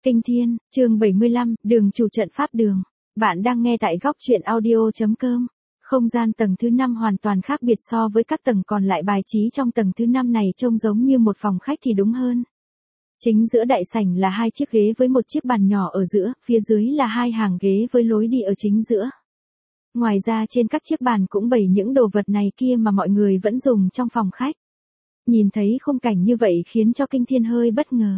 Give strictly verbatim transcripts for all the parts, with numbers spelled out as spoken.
Kinh Thiên, chương bảy mươi lăm, đường chủ trận pháp đường. Bạn đang nghe tại góc truyện audio.com. Không gian tầng thứ năm hoàn toàn khác biệt so với các tầng còn lại, bài trí trong tầng thứ năm này trông giống như một phòng khách thì đúng hơn. Chính giữa đại sảnh là hai chiếc ghế với một chiếc bàn nhỏ ở giữa, phía dưới là hai hàng ghế với lối đi ở chính giữa. Ngoài ra trên các chiếc bàn cũng bày những đồ vật này kia mà mọi người vẫn dùng trong phòng khách. Nhìn thấy khung cảnh như vậy khiến cho Kinh Thiên hơi bất ngờ.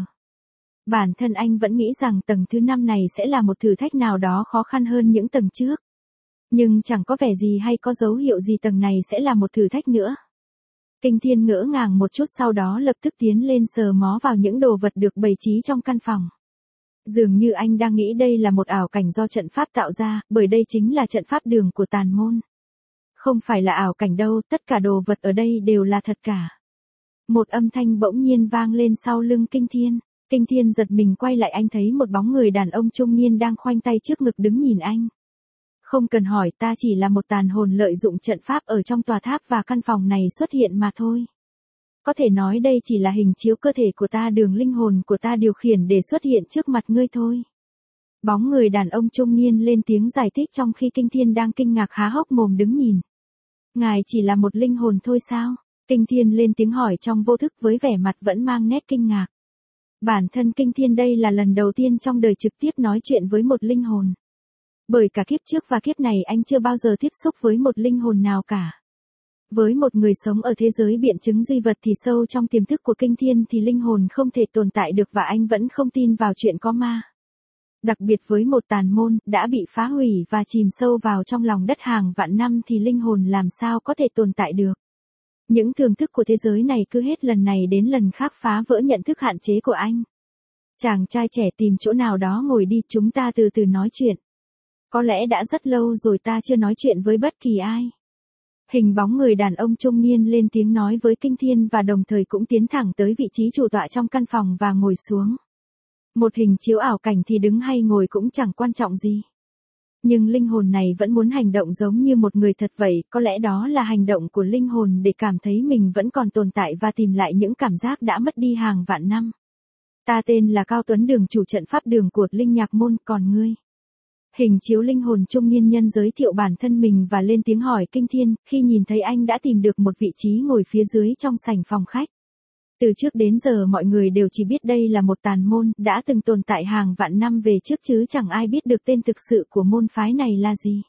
Bản thân anh vẫn nghĩ rằng tầng thứ năm này sẽ là một thử thách nào đó khó khăn hơn những tầng trước. Nhưng chẳng có vẻ gì hay có dấu hiệu gì tầng này sẽ là một thử thách nữa. Kinh Thiên ngỡ ngàng một chút, sau đó lập tức tiến lên sờ mó vào những đồ vật được bày trí trong căn phòng. Dường như anh đang nghĩ đây là một ảo cảnh do trận pháp tạo ra, bởi đây chính là trận pháp đường của Tàn Môn. Không phải là ảo cảnh đâu, tất cả đồ vật ở đây đều là thật cả. Một âm thanh bỗng nhiên vang lên sau lưng Kinh Thiên. Kinh Thiên giật mình quay lại, anh thấy một bóng người đàn ông trung niên đang khoanh tay trước ngực đứng nhìn anh. Không cần hỏi, ta chỉ là một tàn hồn lợi dụng trận pháp ở trong tòa tháp và căn phòng này xuất hiện mà thôi. Có thể nói đây chỉ là hình chiếu cơ thể của ta, đường linh hồn của ta điều khiển để xuất hiện trước mặt ngươi thôi. Bóng người đàn ông trung niên lên tiếng giải thích trong khi Kinh Thiên đang kinh ngạc há hốc mồm đứng nhìn. Ngài chỉ là một linh hồn thôi sao? Kinh Thiên lên tiếng hỏi trong vô thức với vẻ mặt vẫn mang nét kinh ngạc. Bản thân Kinh Thiên đây là lần đầu tiên trong đời trực tiếp nói chuyện với một linh hồn. Bởi cả kiếp trước và kiếp này anh chưa bao giờ tiếp xúc với một linh hồn nào cả. Với một người sống ở thế giới biện chứng duy vật thì sâu trong tiềm thức của Kinh Thiên thì linh hồn không thể tồn tại được, và anh vẫn không tin vào chuyện có ma. Đặc biệt với một tàn môn đã bị phá hủy và chìm sâu vào trong lòng đất hàng vạn năm thì linh hồn làm sao có thể tồn tại được. Những thưởng thức của thế giới này cứ hết lần này đến lần khác phá vỡ nhận thức hạn chế của anh. Chàng trai trẻ, tìm chỗ nào đó ngồi đi, chúng ta từ từ nói chuyện. Có lẽ đã rất lâu rồi ta chưa nói chuyện với bất kỳ ai. Hình bóng người đàn ông trung niên lên tiếng nói với Kinh Thiên và đồng thời cũng tiến thẳng tới vị trí chủ tọa trong căn phòng và ngồi xuống. Một hình chiếu ảo cảnh thì đứng hay ngồi cũng chẳng quan trọng gì. Nhưng linh hồn này vẫn muốn hành động giống như một người thật vậy, có lẽ đó là hành động của linh hồn để cảm thấy mình vẫn còn tồn tại và tìm lại những cảm giác đã mất đi hàng vạn năm. Ta tên là Cao Tuấn, đường chủ trận pháp đường của Linh Nhạc Môn, còn ngươi? Hình chiếu linh hồn trung niên nhân giới thiệu bản thân mình và lên tiếng hỏi Kinh Thiên, khi nhìn thấy anh đã tìm được một vị trí ngồi phía dưới trong sảnh phòng khách. Từ trước đến giờ mọi người đều chỉ biết đây là một tàn môn đã từng tồn tại hàng vạn năm về trước, chứ chẳng ai biết được tên thực sự của môn phái này là gì.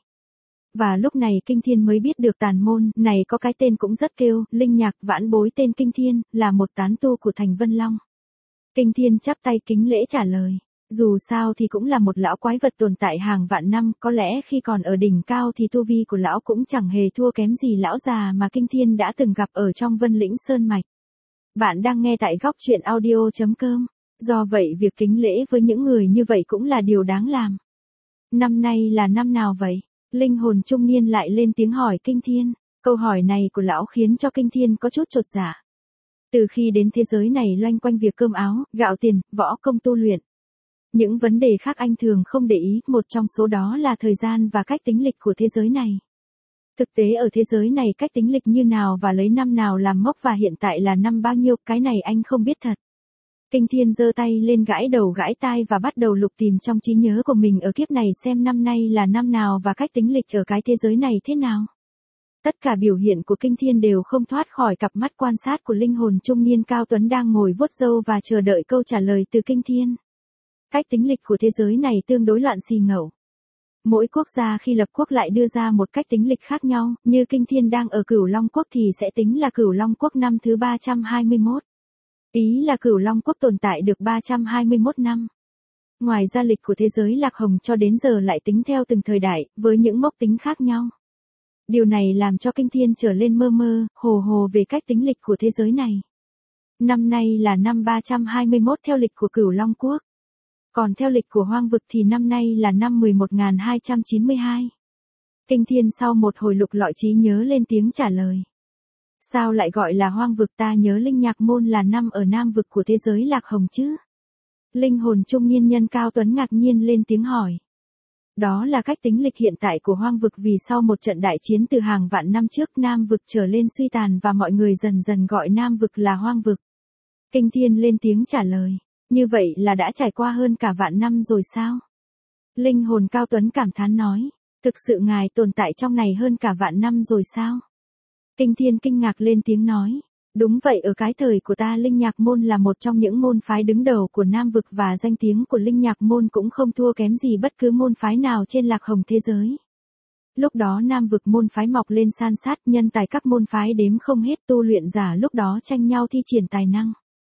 Và lúc này Kinh Thiên mới biết được tàn môn này có cái tên cũng rất kêu, Linh Nhạc Vãn Bối tên Kinh Thiên, là một tán tu của thành Vân Long. Kinh Thiên chắp tay kính lễ trả lời. Dù sao thì cũng là một lão quái vật tồn tại hàng vạn năm, có lẽ khi còn ở đỉnh cao thì tu vi của lão cũng chẳng hề thua kém gì lão già mà Kinh Thiên đã từng gặp ở trong Vân Lĩnh Sơn Mạch. Bạn đang nghe tại góc truyện audio.com. Do vậy việc kính lễ với những người như vậy cũng là điều đáng làm. Năm nay là năm nào vậy? Linh hồn trung niên lại lên tiếng hỏi Kinh Thiên. Câu hỏi này của lão khiến cho Kinh Thiên có chút chột dạ. Từ khi đến thế giới này loanh quanh việc cơm áo, gạo tiền, võ công tu luyện. Những vấn đề khác anh thường không để ý, một trong số đó là thời gian và cách tính lịch của thế giới này. Thực tế ở thế giới này cách tính lịch như nào và lấy năm nào làm mốc và hiện tại là năm bao nhiêu, cái này anh không biết thật. Kinh Thiên giơ tay lên gãi đầu gãi tai và bắt đầu lục tìm trong trí nhớ của mình ở kiếp này xem năm nay là năm nào và cách tính lịch ở cái thế giới này thế nào. Tất cả biểu hiện của Kinh Thiên đều không thoát khỏi cặp mắt quan sát của linh hồn trung niên Cao Tuấn đang ngồi vuốt râu và chờ đợi câu trả lời từ Kinh Thiên. Cách tính lịch của thế giới này tương đối loạn xì ngầu. Mỗi quốc gia khi lập quốc lại đưa ra một cách tính lịch khác nhau, như Kinh Thiên đang ở Cửu Long Quốc thì sẽ tính là Cửu Long Quốc năm thứ ba trăm hai mươi mốt. Ý là Cửu Long Quốc tồn tại được ba trăm hai mươi mốt năm. Ngoài ra lịch của thế giới Lạc Hồng cho đến giờ lại tính theo từng thời đại, với những mốc tính khác nhau. Điều này làm cho Kinh Thiên trở lên mơ mơ, hồ hồ về cách tính lịch của thế giới này. Năm nay là năm ba trăm hai mươi mốt theo lịch của Cửu Long Quốc. Còn theo lịch của Hoang Vực thì năm nay là năm mười một nghìn hai trăm chín mươi hai. Kinh Thiên sau một hồi lục lọi trí nhớ lên tiếng trả lời. Sao lại gọi là Hoang Vực, ta nhớ Linh Nhạc Môn là năm ở Nam Vực của thế giới Lạc Hồng chứ? Linh hồn trung niên nhân Cao Tuấn ngạc nhiên lên tiếng hỏi. Đó là cách tính lịch hiện tại của Hoang Vực, vì sau một trận đại chiến từ hàng vạn năm trước Nam Vực trở lên suy tàn và mọi người dần dần gọi Nam Vực là Hoang Vực. Kinh Thiên lên tiếng trả lời. Như vậy là đã trải qua hơn cả vạn năm rồi sao? Linh hồn Cao Tuấn cảm thán nói. Thực sự ngài tồn tại trong này hơn cả vạn năm rồi sao? Kinh Thiên kinh ngạc lên tiếng nói. Đúng vậy, ở cái thời của ta Linh Nhạc Môn là một trong những môn phái đứng đầu của Nam Vực và danh tiếng của Linh Nhạc Môn cũng không thua kém gì bất cứ môn phái nào trên lạc hồng thế giới. Lúc đó Nam Vực môn phái mọc lên san sát, nhân tài các môn phái đếm không hết, tu luyện giả lúc đó tranh nhau thi triển tài năng.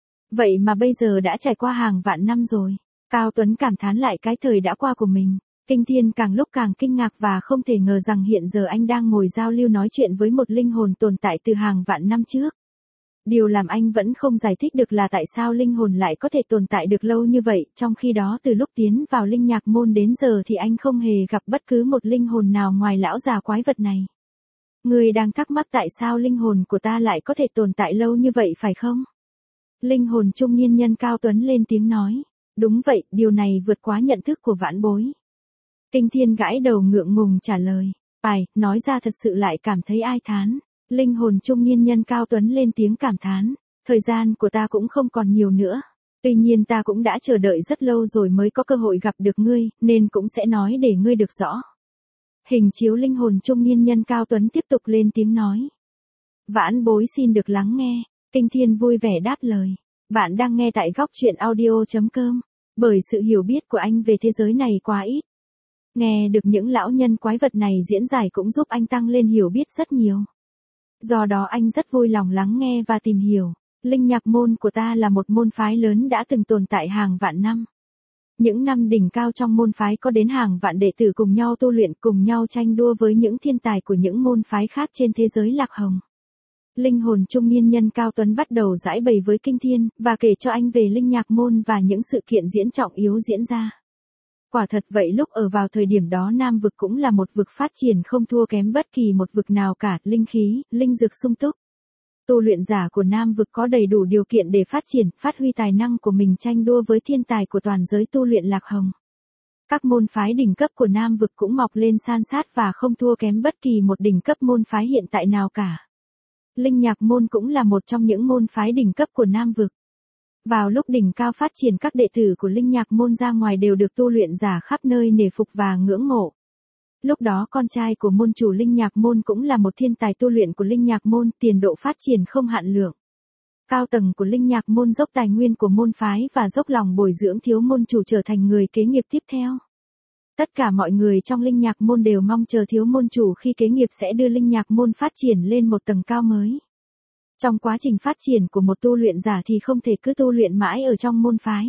Vậy mà bây giờ đã trải qua hàng vạn năm rồi. Cao Tuấn cảm thán lại cái thời đã qua của mình. Kinh Thiên càng lúc càng kinh ngạc và không thể ngờ rằng hiện giờ anh đang ngồi giao lưu nói chuyện với một linh hồn tồn tại từ hàng vạn năm trước. Điều làm anh vẫn không giải thích được là tại sao linh hồn lại có thể tồn tại được lâu như vậy, trong khi đó từ lúc tiến vào Linh Nhạc Môn đến giờ thì anh không hề gặp bất cứ một linh hồn nào ngoài lão già quái vật này. Người đang thắc mắc tại sao linh hồn của ta lại có thể tồn tại lâu như vậy phải không? Linh hồn trung niên nhân Cao Tuấn lên tiếng nói. Đúng vậy, điều này vượt quá nhận thức của vãn bối. Kinh Thiên gãi đầu ngượng ngùng trả lời. Ai, nói ra thật sự lại cảm thấy ai thán. Linh hồn trung niên nhân Cao Tuấn lên tiếng cảm thán. Thời gian của ta cũng không còn nhiều nữa. Tuy nhiên ta cũng đã chờ đợi rất lâu rồi mới có cơ hội gặp được ngươi, nên cũng sẽ nói để ngươi được rõ. Hình chiếu linh hồn trung niên nhân Cao Tuấn tiếp tục lên tiếng nói. Vãn bối xin được lắng nghe. Kinh Thiên vui vẻ đáp lời. Bạn đang nghe tại góc truyện audio chấm com. Bởi sự hiểu biết của anh về thế giới này quá ít. Nghe được những lão nhân quái vật này diễn giải cũng giúp anh tăng lên hiểu biết rất nhiều. Do đó anh rất vui lòng lắng nghe và tìm hiểu. Linh Nhạc Môn của ta là một môn phái lớn đã từng tồn tại hàng vạn năm. Những năm đỉnh cao trong môn phái có đến hàng vạn đệ tử cùng nhau tu luyện, cùng nhau tranh đua với những thiên tài của những môn phái khác trên thế giới lạc hồng. Linh hồn trung niên nhân Cao Tuấn bắt đầu giải bày với Kinh Thiên, và kể cho anh về Linh Nhạc Môn và những sự kiện diễn trọng yếu diễn ra. Quả thật vậy, lúc ở vào thời điểm đó Nam Vực cũng là một vực phát triển không thua kém bất kỳ một vực nào cả, linh khí, linh dược sung túc. Tu luyện giả của Nam Vực có đầy đủ điều kiện để phát triển, phát huy tài năng của mình tranh đua với thiên tài của toàn giới tu luyện lạc hồng. Các môn phái đỉnh cấp của Nam Vực cũng mọc lên san sát và không thua kém bất kỳ một đỉnh cấp môn phái hiện tại nào cả. Linh Nhạc Môn cũng là một trong những môn phái đỉnh cấp của Nam Vực. Vào lúc đỉnh cao phát triển, các đệ tử của Linh Nhạc Môn ra ngoài đều được tu luyện giả khắp nơi nể phục và ngưỡng mộ. Lúc đó con trai của môn chủ Linh Nhạc Môn cũng là một thiên tài tu luyện của Linh Nhạc Môn, tiền độ phát triển không hạn lượng. Cao tầng của Linh Nhạc Môn dốc tài nguyên của môn phái và dốc lòng bồi dưỡng thiếu môn chủ trở thành người kế nghiệp tiếp theo. Tất cả mọi người trong Linh Nhạc Môn đều mong chờ thiếu môn chủ khi kế nghiệp sẽ đưa Linh Nhạc Môn phát triển lên một tầng cao mới. Trong quá trình phát triển của một tu luyện giả thì không thể cứ tu luyện mãi ở trong môn phái.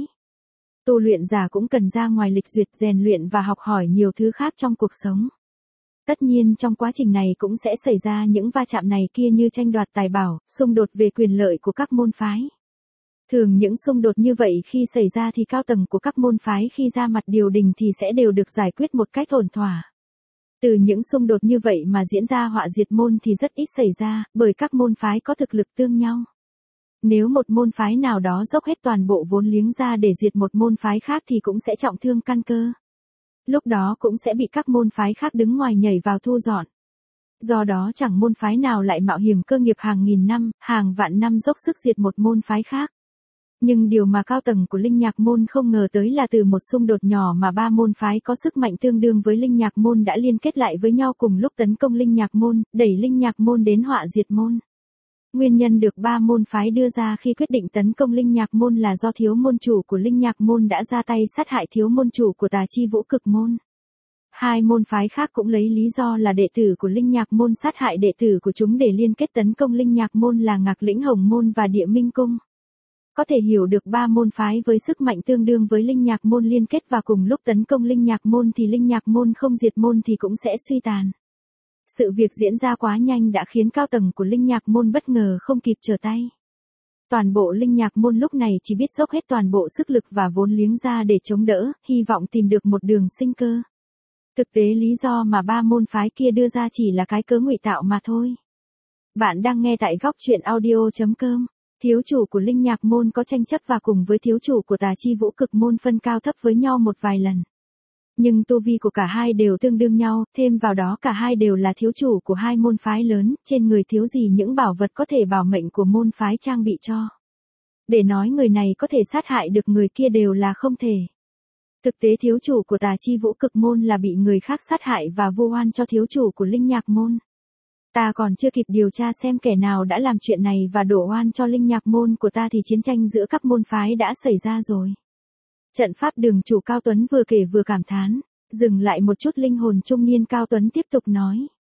Tu luyện giả cũng cần ra ngoài lịch duyệt, rèn luyện và học hỏi nhiều thứ khác trong cuộc sống. Tất nhiên trong quá trình này cũng sẽ xảy ra những va chạm này kia như tranh đoạt tài bảo, xung đột về quyền lợi của các môn phái. Thường những xung đột như vậy khi xảy ra thì cao tầng của các môn phái khi ra mặt điều đình thì sẽ đều được giải quyết một cách ổn thỏa. Từ những xung đột như vậy mà diễn ra họa diệt môn thì rất ít xảy ra, bởi các môn phái có thực lực tương nhau. Nếu một môn phái nào đó dốc hết toàn bộ vốn liếng ra để diệt một môn phái khác thì cũng sẽ trọng thương căn cơ. Lúc đó cũng sẽ bị các môn phái khác đứng ngoài nhảy vào thu dọn. Do đó chẳng môn phái nào lại mạo hiểm cơ nghiệp hàng nghìn năm, hàng vạn năm dốc sức diệt một môn phái khác. Nhưng điều mà cao tầng của Linh Nhạc Môn không ngờ tới là từ một xung đột nhỏ mà ba môn phái có sức mạnh tương đương với Linh Nhạc Môn đã liên kết lại với nhau cùng lúc tấn công Linh Nhạc Môn, đẩy Linh Nhạc Môn đến họa diệt môn. Nguyên nhân được ba môn phái đưa ra khi quyết định tấn công Linh Nhạc Môn là do thiếu môn chủ của Linh Nhạc Môn đã ra tay sát hại thiếu môn chủ của Tà Chi Vũ Cực Môn. Hai môn phái khác cũng lấy lý do là đệ tử của Linh Nhạc Môn sát hại đệ tử của chúng để liên kết tấn công Linh Nhạc Môn là Ngạc Lĩnh Hồng Môn và Địa Minh Cung. Có thể hiểu được ba môn phái với sức mạnh tương đương với Linh Nhạc Môn liên kết và cùng lúc tấn công Linh Nhạc Môn thì Linh Nhạc Môn không diệt môn thì cũng sẽ suy tàn. Sự việc diễn ra quá nhanh đã khiến cao tầng của Linh Nhạc Môn bất ngờ không kịp trở tay. Toàn bộ Linh Nhạc Môn lúc này chỉ biết dốc hết toàn bộ sức lực và vốn liếng ra để chống đỡ, hy vọng tìm được một đường sinh cơ. Thực tế lý do mà ba môn phái kia đưa ra chỉ là cái cớ ngụy tạo mà thôi. Bạn đang nghe tại góc truyện audio chấm com. Thiếu chủ của Linh Nhạc Môn có tranh chấp và cùng với thiếu chủ của Tà Chi Vũ Cực Môn phân cao thấp với nhau một vài lần. Nhưng tu vi của cả hai đều tương đương nhau, thêm vào đó cả hai đều là thiếu chủ của hai môn phái lớn, trên người thiếu gì những bảo vật có thể bảo mệnh của môn phái trang bị cho. Để nói người này có thể sát hại được người kia đều là không thể. Thực tế thiếu chủ của Tà Chi Vũ Cực môn là bị người khác sát hại và vu oan cho thiếu chủ của Linh Nhạc môn. Ta còn chưa kịp điều tra xem kẻ nào đã làm chuyện này và đổ oan cho Linh Nhạc môn của ta thì chiến tranh giữa các môn phái đã xảy ra rồi. Trận pháp đường chủ Cao Tuấn vừa kể vừa cảm thán, dừng lại một chút linh hồn trung niên Cao Tuấn tiếp tục nói.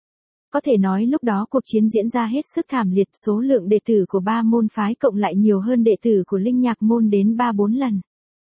Có thể nói lúc đó cuộc chiến diễn ra hết sức thảm liệt, số lượng đệ tử của ba môn phái cộng lại nhiều hơn đệ tử của Linh Nhạc môn đến ba bốn lần.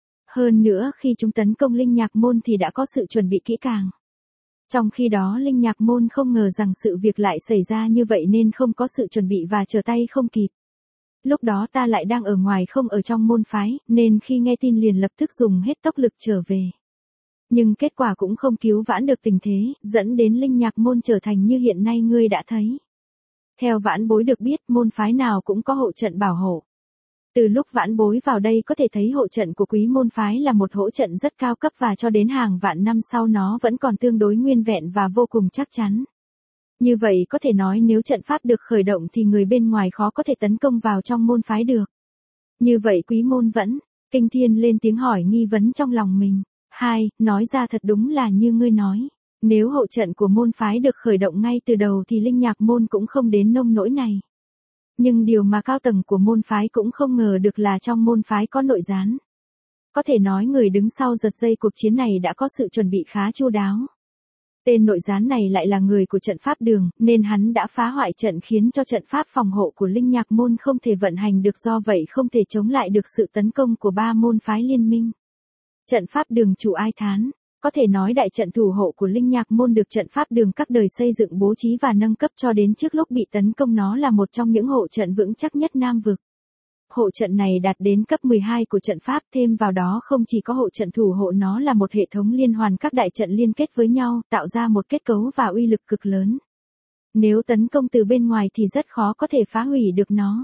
Hơn nữa khi chúng tấn công Linh Nhạc môn thì đã có sự chuẩn bị kỹ càng. Trong khi đó Linh Nhạc môn không ngờ rằng sự việc lại xảy ra như vậy nên không có sự chuẩn bị và trở tay không kịp. Lúc đó ta lại đang ở ngoài không ở trong môn phái, nên khi nghe tin liền lập tức dùng hết tốc lực trở về. Nhưng kết quả cũng không cứu vãn được tình thế, dẫn đến Linh Nhạc môn trở thành như hiện nay ngươi đã thấy. Theo vãn bối được biết, môn phái nào cũng có hộ trận bảo hộ. Từ lúc vãn bối vào đây có thể thấy hộ trận của quý môn phái là một hộ trận rất cao cấp và cho đến hàng vạn năm sau nó vẫn còn tương đối nguyên vẹn và vô cùng chắc chắn. Như vậy có thể nói nếu trận pháp được khởi động thì người bên ngoài khó có thể tấn công vào trong môn phái được. Như vậy quý môn vẫn, Kinh Thiên lên tiếng hỏi nghi vấn trong lòng mình. Hai, nói ra thật đúng là như ngươi nói. Nếu hộ trận của môn phái được khởi động ngay từ đầu thì Linh Nhạc môn cũng không đến nông nỗi này. Nhưng điều mà cao tầng của môn phái cũng không ngờ được là trong môn phái có nội gián. Có thể nói người đứng sau giật dây cuộc chiến này đã có sự chuẩn bị khá chu đáo. Tên nội gián này lại là người của trận pháp đường, nên hắn đã phá hoại trận khiến cho trận pháp phòng hộ của Linh Nhạc môn không thể vận hành được, do vậy không thể chống lại được sự tấn công của ba môn phái liên minh. Trận pháp đường chủ ai thán, có thể nói đại trận thủ hộ của Linh Nhạc môn được trận pháp đường các đời xây dựng bố trí và nâng cấp cho đến trước lúc bị tấn công, nó là một trong những hộ trận vững chắc nhất Nam vực. Hộ trận này đạt đến cấp mười hai của trận pháp, thêm vào đó không chỉ có hộ trận thủ hộ, nó là một hệ thống liên hoàn các đại trận liên kết với nhau, tạo ra một kết cấu và uy lực cực lớn. Nếu tấn công từ bên ngoài thì rất khó có thể phá hủy được nó.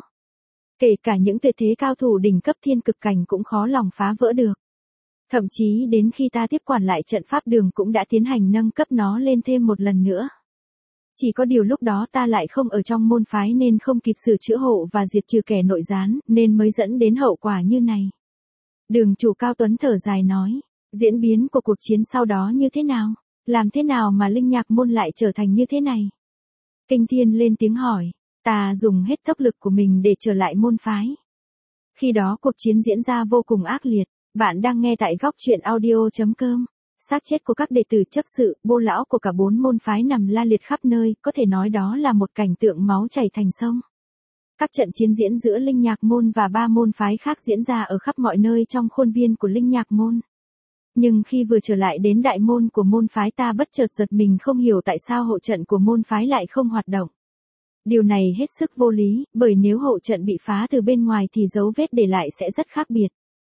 Kể cả những tuyệt thế cao thủ đỉnh cấp thiên cực cảnh cũng khó lòng phá vỡ được. Thậm chí đến khi ta tiếp quản lại trận pháp đường cũng đã tiến hành nâng cấp nó lên thêm một lần nữa. Chỉ có điều lúc đó ta lại không ở trong môn phái nên không kịp sửa chữa hộ và diệt trừ kẻ nội gián, nên mới dẫn đến hậu quả như này. Đường chủ Cao Tuấn thở dài nói, diễn biến của cuộc chiến sau đó như thế nào? Làm thế nào mà Linh Nhạc môn lại trở thành như thế này? Kinh Thiên lên tiếng hỏi, ta dùng hết tốc lực của mình để trở lại môn phái. Khi đó cuộc chiến diễn ra vô cùng ác liệt. Bạn đang nghe tại góc truyện audio chấm com. Xác chết của các đệ tử chấp sự, bô lão của cả bốn môn phái nằm la liệt khắp nơi, có thể nói đó là một cảnh tượng máu chảy thành sông. Các trận chiến diễn giữa Linh Nhạc môn và ba môn phái khác diễn ra ở khắp mọi nơi trong khuôn viên của Linh Nhạc môn. Nhưng khi vừa trở lại đến đại môn của môn phái, ta bất chợt giật mình không hiểu tại sao hộ trận của môn phái lại không hoạt động. Điều này hết sức vô lý, bởi nếu hộ trận bị phá từ bên ngoài thì dấu vết để lại sẽ rất khác biệt.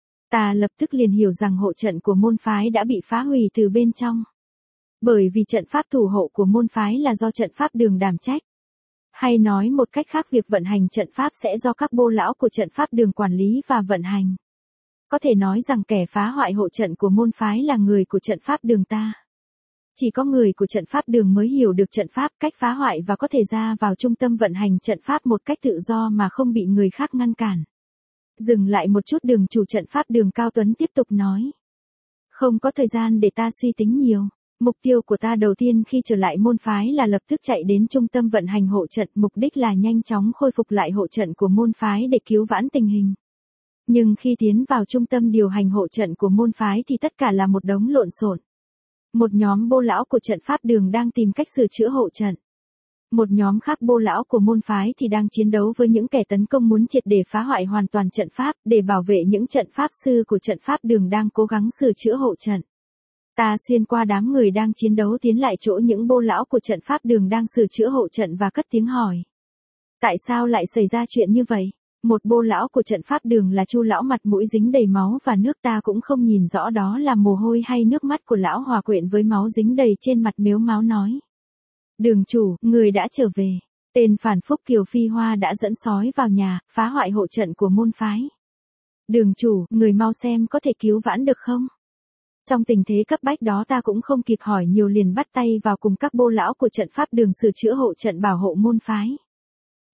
Ta lập tức liền hiểu rằng hộ trận của môn phái đã bị phá hủy từ bên trong. Bởi vì trận pháp thủ hộ của môn phái là do trận pháp đường đảm trách. Hay nói một cách khác, việc vận hành trận pháp sẽ do các bô lão của trận pháp đường quản lý và vận hành. Có thể nói rằng kẻ phá hoại hộ trận của môn phái là người của trận pháp đường ta. Chỉ có người của trận pháp đường mới hiểu được trận pháp, cách phá hoại và có thể ra vào trung tâm vận hành trận pháp một cách tự do mà không bị người khác ngăn cản. Dừng lại một chút, đường chủ trận pháp đường Cao Tuấn tiếp tục nói. Không có thời gian để ta suy tính nhiều. Mục tiêu của ta đầu tiên khi trở lại môn phái là lập tức chạy đến trung tâm vận hành hộ trận, mục đích là nhanh chóng khôi phục lại hộ trận của môn phái để cứu vãn tình hình. Nhưng khi tiến vào trung tâm điều hành hộ trận của môn phái thì tất cả là một đống lộn xộn. Một nhóm bô lão của trận pháp đường đang tìm cách sửa chữa hộ trận. Một nhóm khác bô lão của môn phái thì đang chiến đấu với những kẻ tấn công muốn triệt để phá hoại hoàn toàn trận pháp, để bảo vệ những trận pháp sư của trận pháp đường đang cố gắng sửa chữa hộ trận. Ta xuyên qua đám người đang chiến đấu tiến lại chỗ những bô lão của trận pháp đường đang sửa chữa hộ trận và cất tiếng hỏi. Tại sao lại xảy ra chuyện như vậy? Một bô lão của trận pháp đường là Chu lão, mặt mũi dính đầy máu và nước, ta cũng không nhìn rõ đó là mồ hôi hay nước mắt của lão hòa quyện với máu dính đầy trên mặt, mếu máo nói. Đường chủ, người đã trở về. Tên phản phúc Kiều Phi Hoa đã dẫn sói vào nhà, phá hoại hộ trận của môn phái. Đường chủ, người mau xem có thể cứu vãn được không? Trong tình thế cấp bách đó ta cũng không kịp hỏi nhiều, liền bắt tay vào cùng các bô lão của trận pháp đường sửa chữa hộ trận bảo hộ môn phái.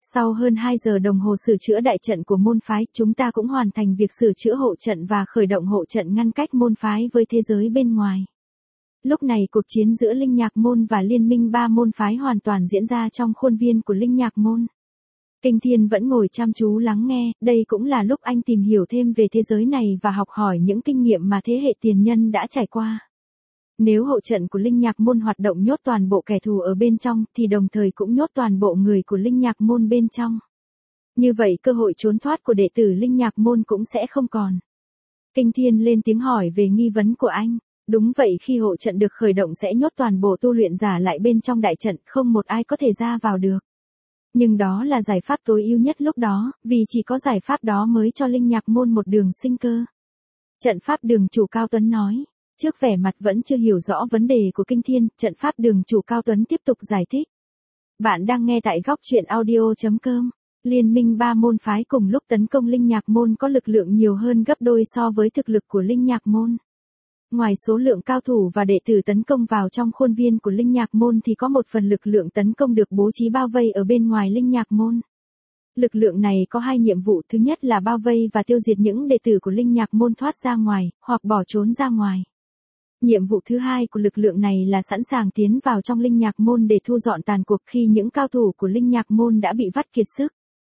Sau hơn hai giờ đồng hồ sửa chữa đại trận của môn phái, chúng ta cũng hoàn thành việc sửa chữa hộ trận và khởi động hộ trận ngăn cách môn phái với thế giới bên ngoài. Lúc này cuộc chiến giữa Linh Nhạc Môn và Liên minh ba môn phái hoàn toàn diễn ra trong khuôn viên của Linh Nhạc Môn. Kinh Thiên vẫn ngồi chăm chú lắng nghe, đây cũng là lúc anh tìm hiểu thêm về thế giới này và học hỏi những kinh nghiệm mà thế hệ tiền nhân đã trải qua. Nếu hộ trận của Linh Nhạc Môn hoạt động nhốt toàn bộ kẻ thù ở bên trong, thì đồng thời cũng nhốt toàn bộ người của Linh Nhạc Môn bên trong. Như vậy cơ hội trốn thoát của đệ tử Linh Nhạc Môn cũng sẽ không còn. Kinh Thiên lên tiếng hỏi về nghi vấn của anh. Đúng vậy, khi hộ trận được khởi động sẽ nhốt toàn bộ tu luyện giả lại bên trong đại trận, không một ai có thể ra vào được. Nhưng đó là giải pháp tối ưu nhất lúc đó, vì chỉ có giải pháp đó mới cho Linh Nhạc Môn một đường sinh cơ. Trận pháp đường chủ Cao Tuấn nói. Trước vẻ mặt vẫn chưa hiểu rõ vấn đề của Kinh Thiên, trận pháp đường chủ Cao Tuấn tiếp tục giải thích. Bạn đang nghe tại góc truyện audio chấm com. Liên minh ba môn phái cùng lúc tấn công Linh Nhạc Môn có lực lượng nhiều hơn gấp đôi so với thực lực của Linh Nhạc Môn. Ngoài số lượng cao thủ và đệ tử tấn công vào trong khuôn viên của Linh Nhạc Môn thì có một phần lực lượng tấn công được bố trí bao vây ở bên ngoài Linh Nhạc Môn. Lực lượng này có hai nhiệm vụ, thứ nhất là bao vây và tiêu diệt những đệ tử của Linh Nhạc Môn thoát ra ngoài, hoặc bỏ trốn ra ngoài. Nhiệm vụ thứ hai của lực lượng này là sẵn sàng tiến vào trong Linh Nhạc Môn để thu dọn tàn cuộc khi những cao thủ của Linh Nhạc Môn đã bị vắt kiệt sức.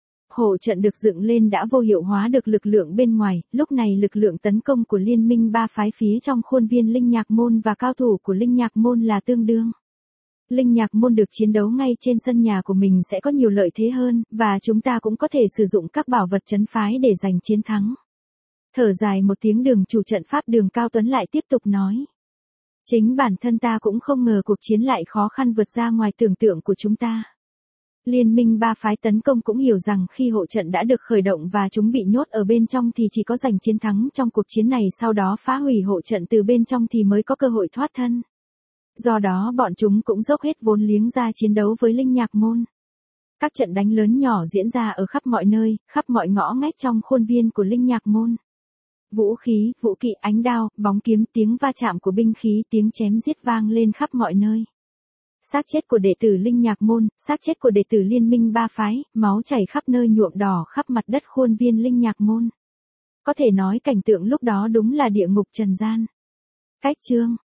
Hộ trận được dựng lên đã vô hiệu hóa được lực lượng bên ngoài, lúc này lực lượng tấn công của liên minh ba phái phía trong khuôn viên Linh Nhạc Môn và cao thủ của Linh Nhạc Môn là tương đương. Linh Nhạc Môn được chiến đấu ngay trên sân nhà của mình sẽ có nhiều lợi thế hơn, và chúng ta cũng có thể sử dụng các bảo vật trấn phái để giành chiến thắng. Thở dài một tiếng, đường chủ trận pháp đường Cao Tuấn lại tiếp tục nói. Chính bản thân ta cũng không ngờ cuộc chiến lại khó khăn vượt ra ngoài tưởng tượng của chúng ta. Liên minh ba phái tấn công cũng hiểu rằng khi hộ trận đã được khởi động và chúng bị nhốt ở bên trong thì chỉ có giành chiến thắng trong cuộc chiến này, sau đó phá hủy hộ trận từ bên trong thì mới có cơ hội thoát thân. Do đó bọn chúng cũng dốc hết vốn liếng ra chiến đấu với Linh Nhạc Môn. Các trận đánh lớn nhỏ diễn ra ở khắp mọi nơi, khắp mọi ngõ ngách trong khuôn viên của Linh Nhạc Môn. Vũ khí, vũ kỵ, ánh đao, bóng kiếm, tiếng va chạm của binh khí, tiếng chém giết vang lên khắp mọi nơi. Xác chết của đệ tử Linh Nhạc Môn, xác chết của đệ tử liên minh ba phái, máu chảy khắp nơi nhuộm đỏ khắp mặt đất khuôn viên Linh Nhạc Môn. Có thể nói cảnh tượng lúc đó đúng là địa ngục trần gian. Cách chương